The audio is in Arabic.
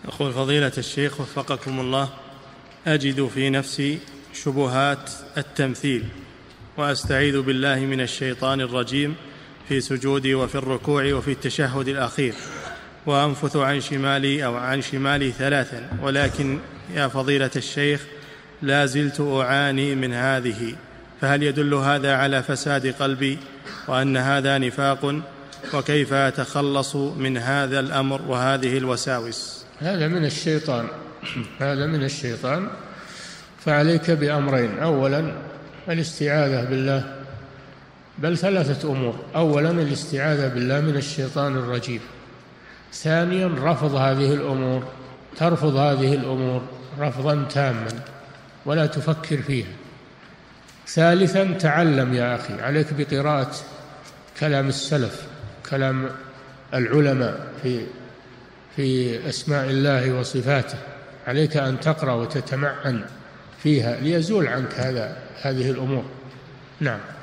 يقول فضيلة الشيخ وفقكم الله: أجد في نفسي شبهات التمثيل، وأستعيذ بالله من الشيطان الرجيم في سجودي وفي الركوع وفي التشهد الأخير، وأنفث عن شمالي أو عن شمالي 3، ولكن يا فضيلة الشيخ لا زلت أعاني من هذه، فهل يدل هذا على فساد قلبي وأن هذا نفاق؟ وكيف أتخلص من هذا الأمر وهذه الوساوس؟ هذا من الشيطان، هذا من الشيطان. فعليك بأمرين: أولا الاستعاذة بالله، بل 3 أمور: أولا الاستعاذة بالله من الشيطان الرجيم، ثانيا رفض هذه الأمور، ترفض هذه الأمور رفضا تاما ولا تفكر فيها، ثالثا تعلم يا أخي، عليك بقراءة كلام السلف، كلام العلماء في أسماء الله وصفاته، عليك أن تقرأ وتتمعن فيها ليزول عنك هذه الأمور. نعم.